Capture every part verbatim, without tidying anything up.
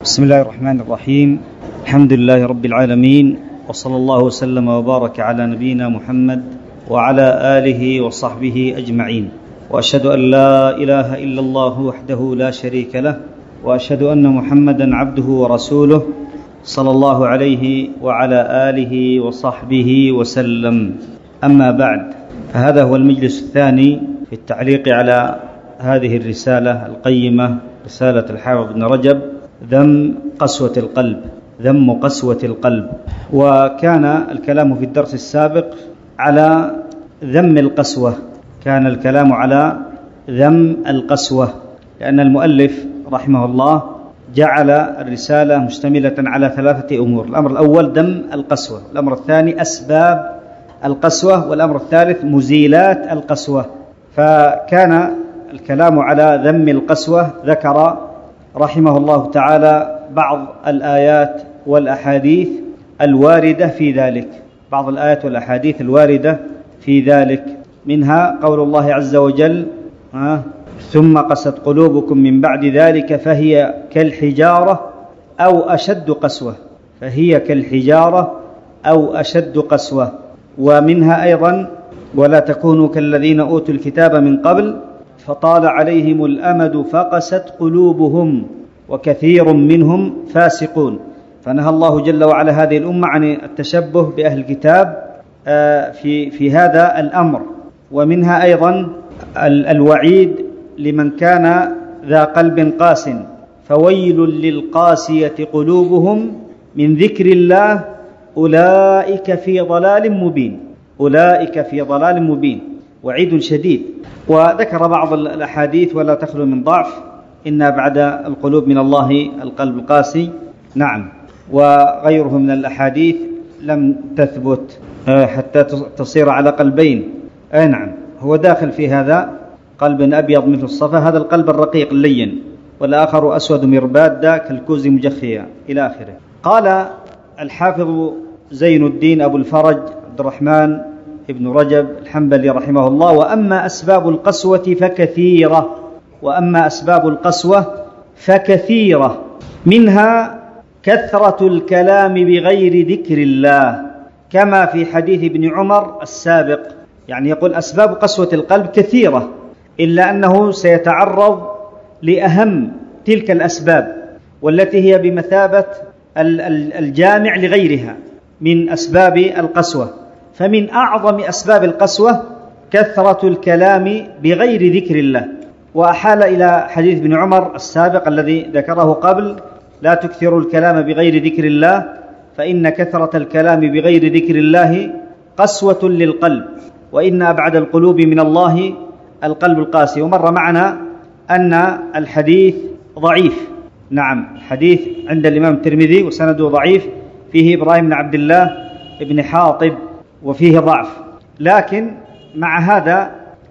بسم الله الرحمن الرحيم. الحمد لله رب العالمين، وصلى الله وسلم وبارك على نبينا محمد وعلى آله وصحبه أجمعين، وأشهد أن لا إله إلا الله وحده لا شريك له، وأشهد أن محمدا عبده ورسوله صلى الله عليه وعلى آله وصحبه وسلم. أما بعد، فهذا هو المجلس الثاني في التعليق على هذه الرسالة القيمة، رسالة الحافظ ابن رجب، ذم قسوة القلب، ذم قسوة القلب. وكان الكلام في الدرس السابق على ذم القسوة، كان الكلام على ذم القسوة، لأن المؤلف رحمه الله جعل الرسالة مشتملة على ثلاثة أمور: الأمر الأول ذم القسوة، الأمر الثاني أسباب القسوة، والأمر الثالث مزيلات القسوة. فكان الكلام على ذم القسوة، ذكر رحمه الله تعالى بعض الآيات والأحاديث الواردة في ذلك، بعض الآيات والأحاديث الواردة في ذلك، منها قول الله عز وجل: ثم قست قلوبكم من بعد ذلك فهي كالحجارة أو أشد قسوة، فهي كالحجارة أو أشد قسوة. ومنها أيضا: ولا تكونوا كالذين أوتوا الكتاب من قبل فطال عليهم الأمد فقست قلوبهم وكثير منهم فاسقون. فنهى الله جل وعلا هذه الأمة عن التشبه بأهل الكتاب في في هذا الأمر. ومنها أيضا الوعيد لمن كان ذا قلب قاس، فويل للقاسية قلوبهم من ذكر الله أولئك في ضلال مبين، أولئك في ضلال مبين، وعيد شديد. وذكر بعض الأحاديث: ولا تخلو من ضعف، إن بعد القلوب من الله القلب القاسي. نعم، وغيره من الأحاديث لم تثبت حتى تصير على قلبين. أي نعم، هو داخل في هذا: قلب أبيض مثل الصفا، هذا القلب الرقيق اللين، والآخر أسود مرباد كالكوز مجخيا، إلى آخره. قال الحافظ زين الدين أبو الفرج عبد الرحمن ابن رجب الحنبلي رحمه الله: وأما أسباب القسوة فكثيرة، وأما أسباب القسوة فكثيرة، منها كثرة الكلام بغير ذكر الله، كما في حديث ابن عمر السابق. يعني يقول أسباب قسوة القلب كثيرة، إلا أنه سيتعرض لأهم تلك الأسباب، والتي هي بمثابة الجامع لغيرها من أسباب القسوة. فمن أعظم أسباب القسوة كثرة الكلام بغير ذكر الله، وأحال إلى حديث ابن عمر السابق الذي ذكره قبل: لا تكثروا الكلام بغير ذكر الله فإن كثرة الكلام بغير ذكر الله قسوة للقلب، وإن أبعد القلوب من الله القلب القاسي. ومر معنا أن الحديث ضعيف، نعم، الحديث عند الإمام الترمذي وسنده ضعيف، فيه إبراهيم بن عبد الله بن حاطب وفيه ضعف، لكن مع هذا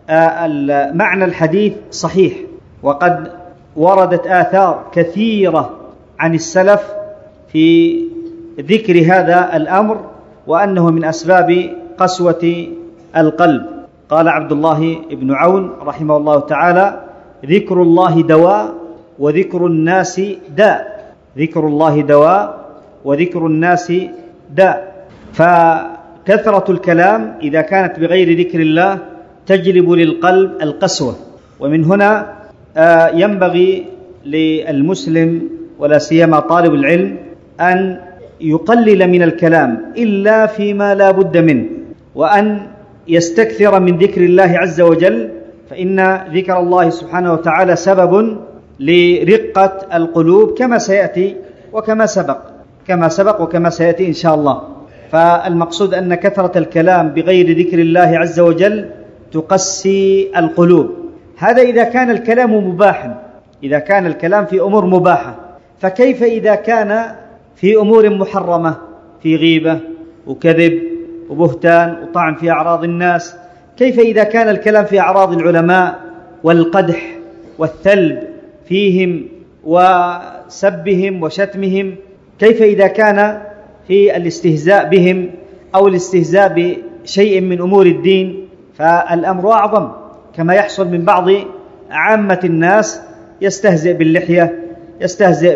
معنى الحديث صحيح، وقد وردت آثار كثيرة عن السلف في ذكر هذا الأمر، وأنه من أسباب قسوة القلب. قال عبد الله بن عون رحمه الله تعالى: ذكر الله دواء وذكر الناس داء، ذكر الله دواء وذكر الناس داء. فكثرة الكلام إذا كانت بغير ذكر الله تجلب للقلب القسوة. ومن هنا ينبغي للمسلم ولا سيما طالب العلم أن يقلل من الكلام إلا فيما لا بد منه، وأن يستكثر من ذكر الله عز وجل، فإن ذكر الله سبحانه وتعالى سبب لرقة القلوب، كما سيأتي وكما سبق كما سبق وكما سيأتي إن شاء الله. فالمقصود أن كثرة الكلام بغير ذكر الله عز وجل تقسي القلوب. هذا إذا كان الكلام مباحا، إذا كان الكلام في أمور مباحة، فكيف إذا كان في أمور محرمة، في غيبة وكذب وبهتان وطعن في أعراض الناس؟ كيف إذا كان الكلام في أعراض العلماء والقدح والثلب فيهم وسبهم وشتمهم؟ كيف إذا كان في الاستهزاء بهم أو الاستهزاء بشيء من أمور الدين؟ فالأمر أعظم، كما يحصل من بعض عامة الناس: يستهزئ باللحية، يستهزئ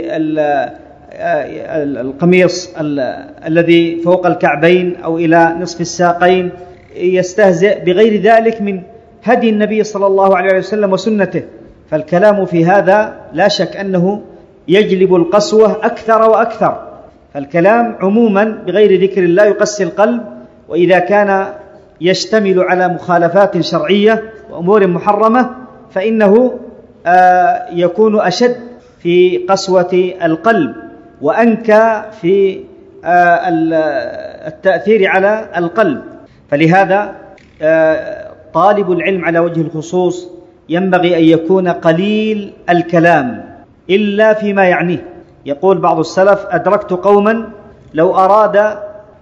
بالقميص الذي فوق الكعبين أو إلى نصف الساقين، يستهزئ بغير ذلك من هدي النبي صلى الله عليه وسلم وسنته. فالكلام في هذا لا شك أنه يجلب القسوة أكثر وأكثر. فالكلام عموما بغير ذكر الله يقسي القلب، وإذا كان يشتمل على مخالفات شرعية وأمور محرمة فإنه يكون أشد في قسوة القلب وأنكى في التأثير على القلب. فلهذا طالب العلم على وجه الخصوص ينبغي أن يكون قليل الكلام إلا فيما يعنيه. يقول بعض السلف: أدركت قوما لو أراد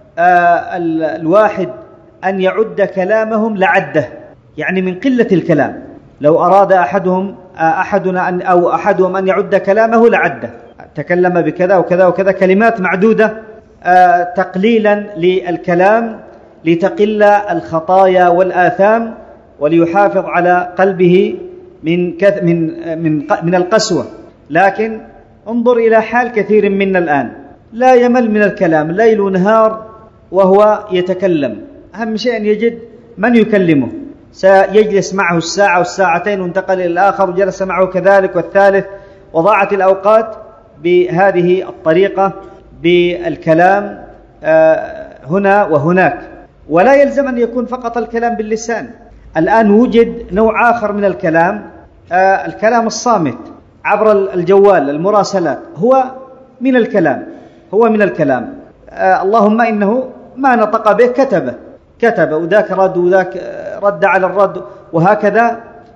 الواحد أن يعد كلامهم لعده، يعني من قلة الكلام. لو أراد أحدهم أحدنا أن أو أحدهم أن يعد كلامه لعده، تكلم بكذا وكذا وكذا، كلمات معدودة تقليلا للكلام لتقل الخطايا والآثام، وليحافظ على قلبه من من من من القسوة. لكن انظر إلى حال كثير منا الآن، لا يمل من الكلام ليل ونهار وهو يتكلم، أهم شيء أن يجد من يكلمه، سيجلس معه الساعة والساعتين وانتقل إلى الآخر وجلس معه كذلك والثالث، وضاعت الأوقات بهذه الطريقة بالكلام هنا وهناك. ولا يلزم أن يكون فقط الكلام باللسان. الآن وجد نوع آخر من الكلام، الكلام الصامت عبر الجوال، المراسلات، هو من الكلام هو من الكلام اللهم إنه ما نطق به كتبه كتب وذاك رد وذاك رد على الرد، وهكذا.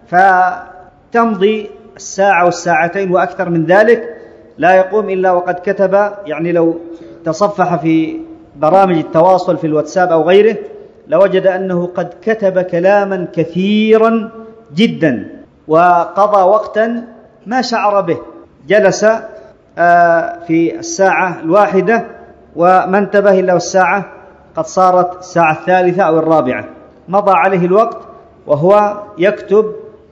فتمضي الساعة والساعتين وأكثر من ذلك لا يقوم إلا وقد كتب. يعني لو تصفح في برامج التواصل في الواتساب أو غيره لوجد أنه قد كتب كلاما كثيرا جدا، وقضى وقتا ما شعر به، جلس في الساعة الواحدة وما انتبه إلا والساعة قد صارت الساعة الثالثة أو الرابعة، مضى عليه الوقت وهو يكتب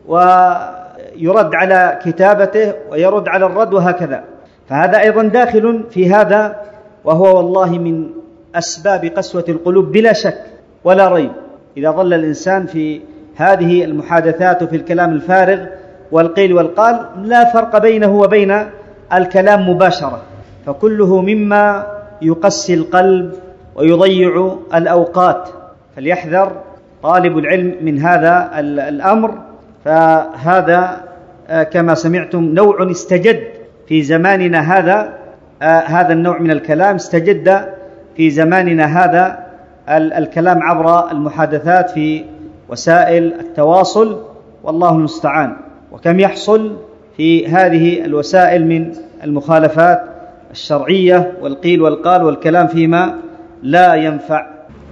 ويرد على كتابته ويرد على الرد وهكذا. فهذا أيضا داخل في هذا، وهو والله من أسباب قسوة القلوب بلا شك ولا ريب. إذا ظل الإنسان في هذه المحادثات وفي الكلام الفارغ والقيل والقال لا فرق بينه وبين الكلام مباشرة، فكله مما يقسي القلب ويضيع الأوقات. فليحذر طالب العلم من هذا الأمر. فهذا كما سمعتم نوع استجد في زماننا هذا، هذا النوع من الكلام استجد في زماننا هذا، الكلام عبر المحادثات في وسائل التواصل، والله المستعان. وكم يحصل في هذه الوسائل من المخالفات الشرعية والقيل والقال والكلام فيما لا ينفع.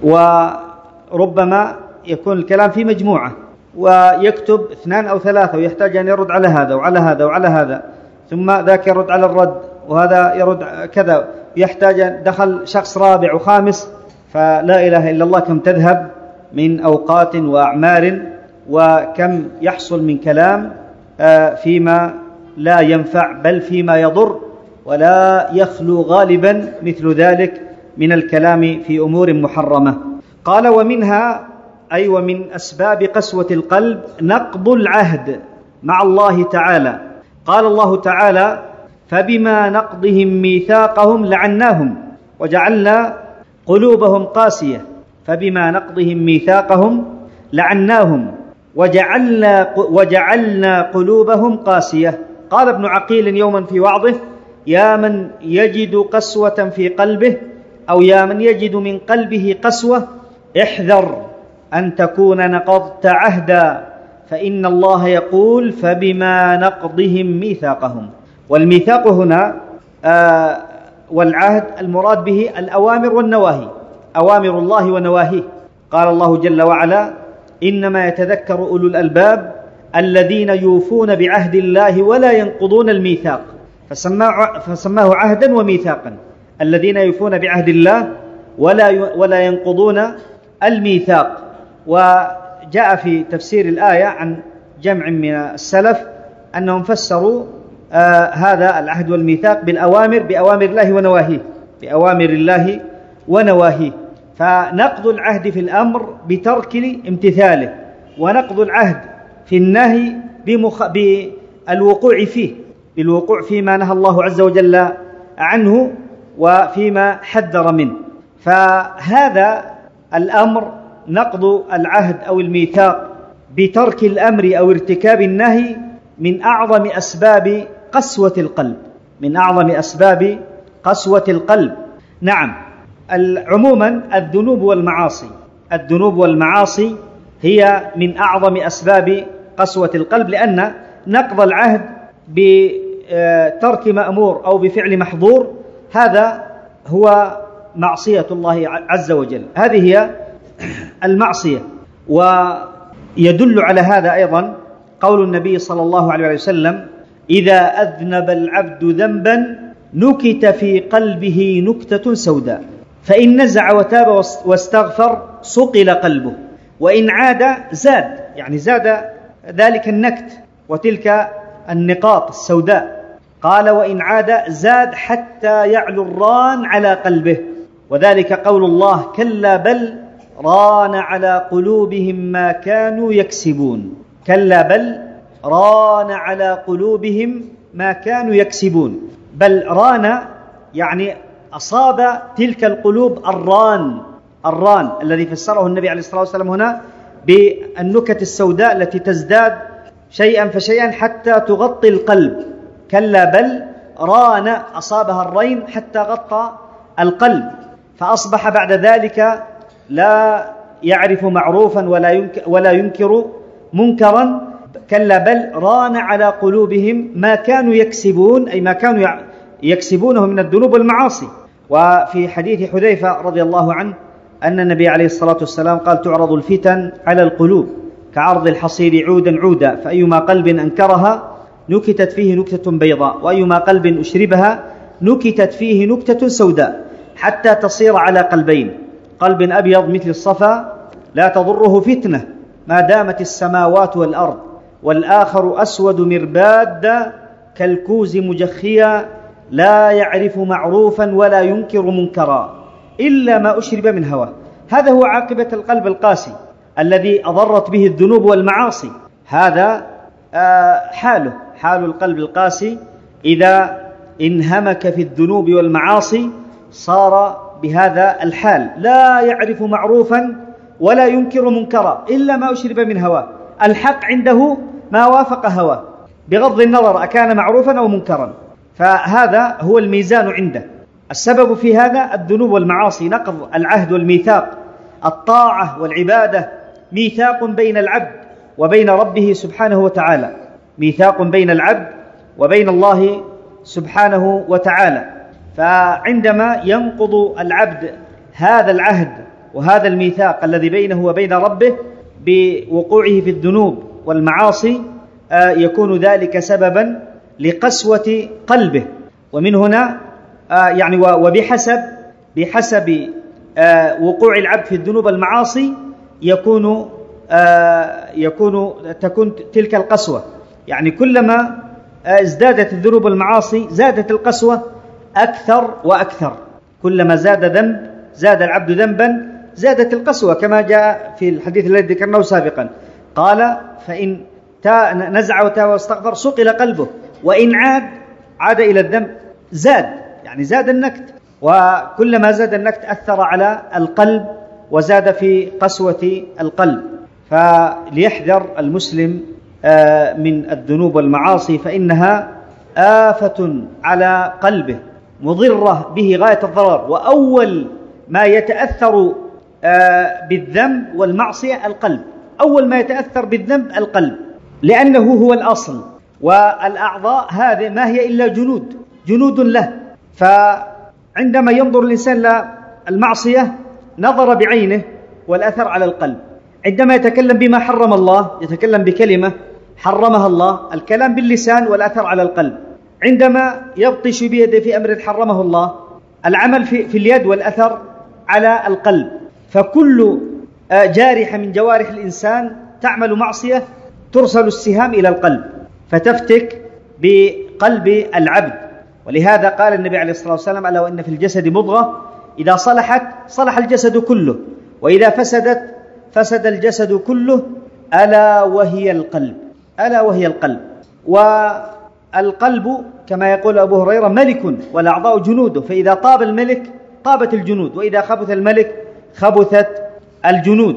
وربما يكون الكلام في مجموعة ويكتب اثنان أو ثلاثة ويحتاج أن يرد على هذا وعلى هذا وعلى هذا، ثم ذاك يرد على الرد وهذا يرد كذا، يحتاج دخل شخص رابع وخامس، فلا إله إلا الله كم تذهب من أوقات وأعمار، وكم يحصل من كلام فيما لا ينفع بل فيما يضر. ولا يخلو غالبا مثل ذلك من الكلام في أمور محرمة. قال: ومنها أي ومن أسباب قسوة القلب نقض العهد مع الله تعالى. قال الله تعالى: فبما نقضهم ميثاقهم لعناهم وجعلنا قلوبهم قاسية. فبما نقضهم ميثاقهم لعناهم وجعلنا, وجعلنا قلوبهم قاسية. قال ابن عقيل يوما في وعظه: يا من يجد قسوة في قلبه أو يا من يجد من قلبه قسوة، احذر أن تكون نقضت عهدا، فإن الله يقول: فبما نقضهم ميثاقهم. والميثاق هنا آه والعهد المراد به الأوامر والنواهي، أوامر الله ونواهيه. قال الله جل وعلا: إنما يتذكر أولو الألباب الذين يوفون بعهد الله ولا ينقضون الميثاق، فسماه, فسماه عهدا وميثاقا. الذين يوفون بعهد الله ولا ولا ينقضون الميثاق. وجاء في تفسير الآية عن جمع من السلف أنهم فسروا آه هذا العهد والميثاق بالأوامر، بأوامر الله ونواهيه، بأوامر الله ونواهيه. فنقض العهد في الأمر بترك امتثاله، ونقض العهد في النهي بمخ... بالوقوع فيه، بالوقوع فيما نهى الله عز وجل عنه وفيما حذر منه. فهذا الأمر نقض العهد أو الميثاق بترك الأمر أو ارتكاب النهي من أعظم أسباب قسوة القلب، من أعظم أسباب قسوة القلب. نعم، عموما الذنوب والمعاصي الذنوب والمعاصي هي من أعظم أسباب قسوة القلب، لأن نقض العهد بترك مأمور أو بفعل محظور هذا هو معصية الله عز وجل، هذه هي المعصية. ويدل على هذا أيضا قول النبي صلى الله عليه وسلم: إذا أذنب العبد ذنبا نكت في قلبه نكتة سوداء، فإن نزع وتاب واستغفر صقل قلبه، وإن عاد زاد، يعني زاد ذلك النكت وتلك النقاط السوداء. قال: وإن عاد زاد حتى يعلو الران على قلبه، وذلك قول الله: كلا بل ران على قلوبهم ما كانوا يكسبون. كلا بل ران على قلوبهم ما كانوا يكسبون. بل ران يعني أصاب تلك القلوب الران، الران الذي فسره النبي عليه الصلاة والسلام هنا بالنكت السوداء التي تزداد شيئا فشيئا حتى تغطي القلب. كلا بل ران، أصابها الرين حتى غطى القلب، فأصبح بعد ذلك لا يعرف معروفا ولا ينكر, ولا ينكر منكرا. كلا بل ران على قلوبهم ما كانوا يكسبون، أي ما كانوا يكسبونه من الذنوب والمعاصي. وفي حديث حذيفة رضي الله عنه أن النبي عليه الصلاة والسلام قال: تعرض الفتن على القلوب كعرض الحصير عودا عودا، فأيما قلب أنكرها نكتت فيه نكتة بيضاء، وأيما قلب أشربها نكتت فيه نكتة سوداء، حتى تصير على قلبين: قلب أبيض مثل الصفا لا تضره فتنة ما دامت السماوات والأرض، والآخر أسود مرباد كالكوز مجخيا لا يعرف معروفا ولا ينكر منكرا إلا ما أشرب من هواه. هذا هو عاقبة القلب القاسي الذي أضرت به الذنوب والمعاصي. هذا حاله، حال القلب القاسي إذا انهمك في الذنوب والمعاصي صار بهذا الحال، لا يعرف معروفا ولا ينكر منكرا إلا ما أشرب من هواه. الحق عنده ما وافق هواه بغض النظر أكان معروفا أو منكرا، فهذا هو الميزان عنده. السبب في هذا الذنوب والمعاصي، نقض العهد والميثاق. الطاعة والعبادة ميثاق بين العبد وبين ربه سبحانه وتعالى، ميثاق بين العبد وبين الله سبحانه وتعالى. فعندما ينقض العبد هذا العهد وهذا الميثاق الذي بينه وبين ربه بوقوعه في الذنوب والمعاصي يكون ذلك سببا لقسوة قلبه. ومن هنا يعني وبحسب بحسب وقوع العبد في الذنوب والمعاصي يكون يكون تكون تلك القسوة. يعني كلما ازدادت الذنوب والمعاصي زادت القسوة أكثر وأكثر. كلما زاد ذنب زاد العبد ذنبا زادت القسوة، كما جاء في الحديث الذي ذكرناه سابقا. قال: فإن نزع وتاب واستغفر صقل قلبه، وإن عاد عاد إلى الذنب زاد، يعني زاد النكت، وكلما زاد النكت أثر على القلب وزاد في قسوة القلب. فليحذر المسلم من الذنوب والمعاصي، فإنها آفة على قلبه مضرة به غاية الضرر. وأول ما يتأثر بالذنب والمعصية القلب، أول ما يتأثر بالذنب القلب، لأنه هو الأصل، والأعضاء هذه ما هي إلا جنود جنود له. فعندما ينظر الإنسان للمعصية نظر بعينه والأثر على القلب. عندما يتكلم بما حرم الله يتكلم بكلمة حرمها الله، الكلام باللسان والأثر على القلب. عندما يبطش بيده في أمر حرمه الله، العمل في, في اليد والأثر على القلب. فكل جارحة من جوارح الإنسان تعمل معصية ترسل السهام إلى القلب فتفتك قلب العبد. ولهذا قال النبي عليه الصلاة والسلام: ألا وإن في الجسد مضغة إذا صلحت صلح الجسد كله، وإذا فسدت فسد الجسد كله، ألا وهي القلب. ألا وهي القلب. والقلب كما يقول أبو هريرة ملك والأعضاء جنوده، فإذا طاب الملك طابت الجنود، وإذا خبث الملك خبثت الجنود.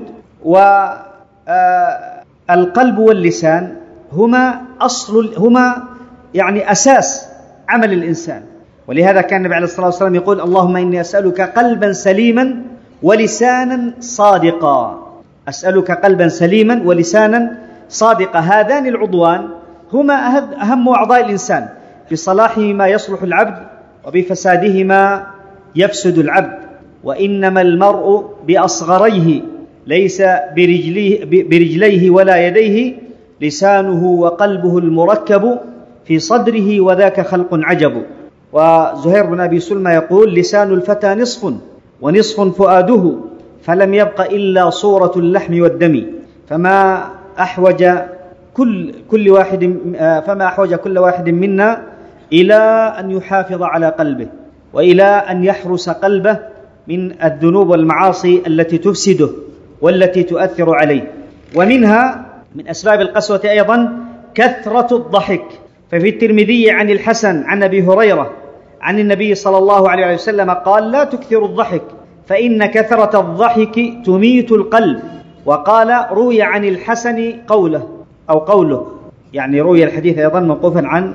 والقلب واللسان هما أصل هما يعني أساس عمل الإنسان. ولهذا كان النبي عليه الصلاة والسلام يقول: اللهم إني أسألك قلبا سليما ولسانا صادقا. أسألك قلبا سليما ولسانا صادقا. هذان العضوان هما أهم أعضاء الإنسان، بصلاحهما يصلح العبد وبفسادهما يفسد العبد. وإنما المرء بأصغريه ليس برجليه, برجليه ولا يديه، لسانه وقلبه المركب في صدره وذاك خلق عجب. وزهير بن أبي سلمى يقول: لسان الفتى نصف ونصف فؤاده، فلم يبق إلا صورة اللحم والدم، فما أحوج كل كل واحد فما أحوج كل واحد منا إلى أن يحافظ على قلبه، وإلى أن يحرس قلبه من الذنوب والمعاصي التي تفسده والتي تؤثر عليه. ومنها من أسباب القسوة أيضا كثرة الضحك. ففي الترمذي عن الحسن عن أبي هريرة عن النبي صلى الله عليه وسلم قال: لا تكثروا الضحك فإن كثرة الضحك تميت القلب. وقال: روي عن الحسن قوله أو قوله، يعني روي الحديث أيضا موقوفا عن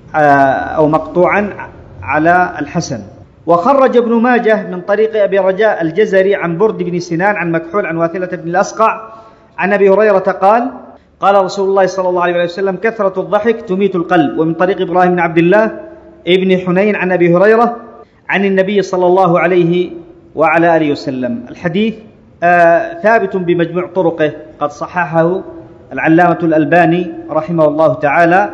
أو مقطوعا على الحسن. وخرج ابن ماجه من طريق أبي رجاء الجزري عن برد بن سنان عن مكحول عن واثلة بن الأسقع عن أبي هريرة قال: قال رسول الله صلى الله عليه وسلم: كثرة الضحك تميت القلب. ومن طريق إبراهيم بن عبد الله ابن حنين عن أبي هريرة عن النبي صلى الله عليه وعلى آله وسلم. الحديث آه ثابت بمجموع طرقه، قد صححه العلامة الألباني رحمه الله تعالى.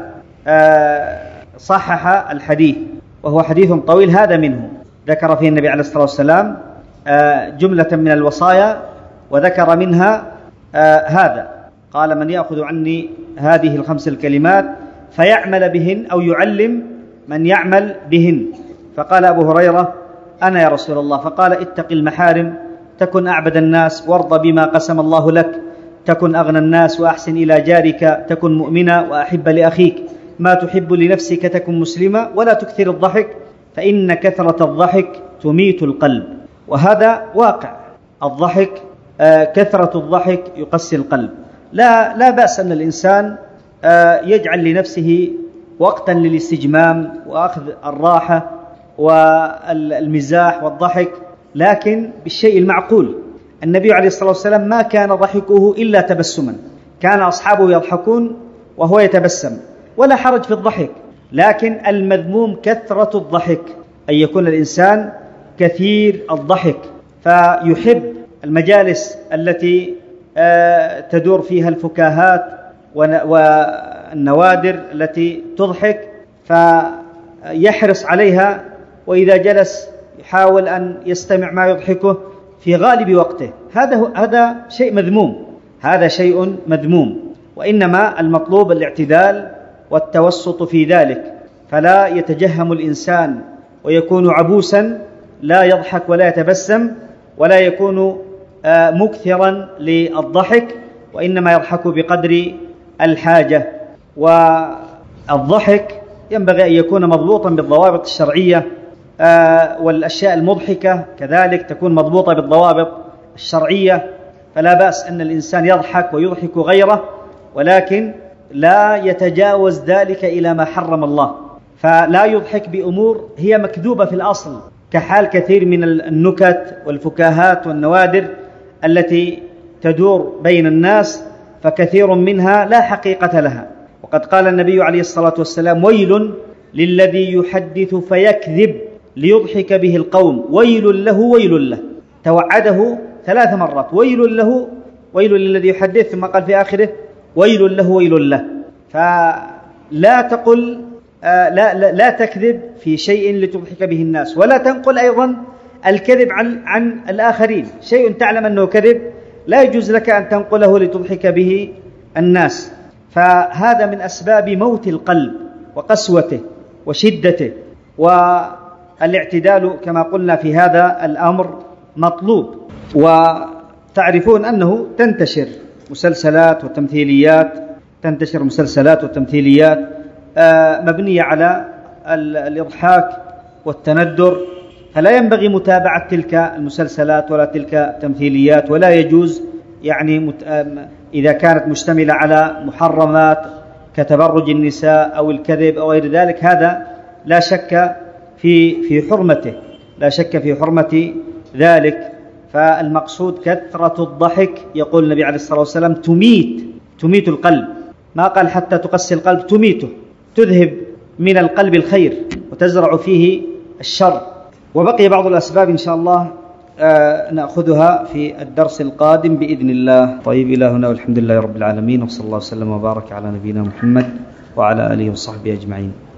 آه صحح الحديث، وهو حديث طويل. هذا منه ذكر فيه النبي عليه الصلاة والسلام آه جملة من الوصايا، وذكر منها آه هذا. قال: من يأخذ عني هذه الخمس الكلمات فيعمل بهن أو يعلم من يعمل بهن. فقال أبو هريرة: أنا يا رسول الله. فقال: اتق المحارم تكن أعبد الناس، وارض بما قسم الله لك تكن أغنى الناس، وأحسن إلى جارك تكن مؤمنا، وأحب لأخيك ما تحب لنفسك تكن مسلما، ولا تكثر الضحك فإن كثرة الضحك تميت القلب. وهذا واقع. الضحك آه كثرة الضحك يقسي القلب. لا لا بأس أن الإنسان آه يجعل لنفسه وقتا للاستجمام وأخذ الراحة والمزاح والضحك، لكن بالشيء المعقول. النبي عليه الصلاة والسلام ما كان ضحكه إلا تبسما، كان أصحابه يضحكون وهو يتبسم، ولا حرج في الضحك. لكن المذموم كثرة الضحك، أن يكون الإنسان كثير الضحك، فيحب المجالس التي تدور فيها الفكاهات والنوادر التي تضحك، فيحرص عليها، وإذا جلس يحاول أن يستمع ما يضحكه في غالب وقته. هذا هذا شيء مذموم، هذا شيء مذموم. وإنما المطلوب الاعتدال والتوسط في ذلك، فلا يتجهم الإنسان ويكون عبوسا لا يضحك ولا يتبسم، ولا يكون مكثرا للضحك، وإنما يضحك بقدر الحاجة. والضحك ينبغي أن يكون مضبوطا بالضوابط الشرعية، والأشياء المضحكة كذلك تكون مضبوطة بالضوابط الشرعية. فلا بأس أن الإنسان يضحك ويضحك غيره، ولكن لا يتجاوز ذلك إلى ما حرم الله. فلا يضحك بأمور هي مكذوبة في الأصل، كحال كثير من النكت والفكاهات والنوادر التي تدور بين الناس، فكثير منها لا حقيقة لها. وقد قال النبي عليه الصلاة والسلام: ويل للذي يحدث فيكذب ليضحك به القوم، ويل له ويل له. توعده ثلاث مرات: ويل له، ويل للذي يحدث، ثم قال في آخره: ويل له ويل له. فلا تقل آه لا, لا, لا تكذب في شيء لتضحك به الناس، ولا تنقل أيضا الكذب عن, عن الآخرين. شيء تعلم أنه كذب لا يجوز لك أن تنقله لتضحك به الناس. فهذا من أسباب موت القلب وقسوته. وشدته، والاعتدال كما قلنا في هذا الأمر مطلوب. وتعرفون أنه تنتشر مسلسلات وتمثيليات تنتشر مسلسلات وتمثيليات مبنية على الإضحاك والتندر، فلا ينبغي متابعة تلك المسلسلات ولا تلك التمثيليات، ولا يجوز يعني إذا كانت مشتملة على محرمات كتبرج النساء أو الكذب أو غير ذلك، هذا لا شك في في حرمته لا شك في حرمة ذلك. فالمقصود كثرة الضحك، يقول النبي عليه الصلاة والسلام تميت تميت القلب، ما قال حتى تقسي القلب، تميته، تذهب من القلب الخير وتزرع فيه الشر. وبقي بعض الأسباب إن شاء الله آه نأخذها في الدرس القادم بإذن الله. طيب، إلى هنا والحمد لله رب العالمين، وصلى الله وسلم وبارك على نبينا محمد وعلى آله وصحبه أجمعين.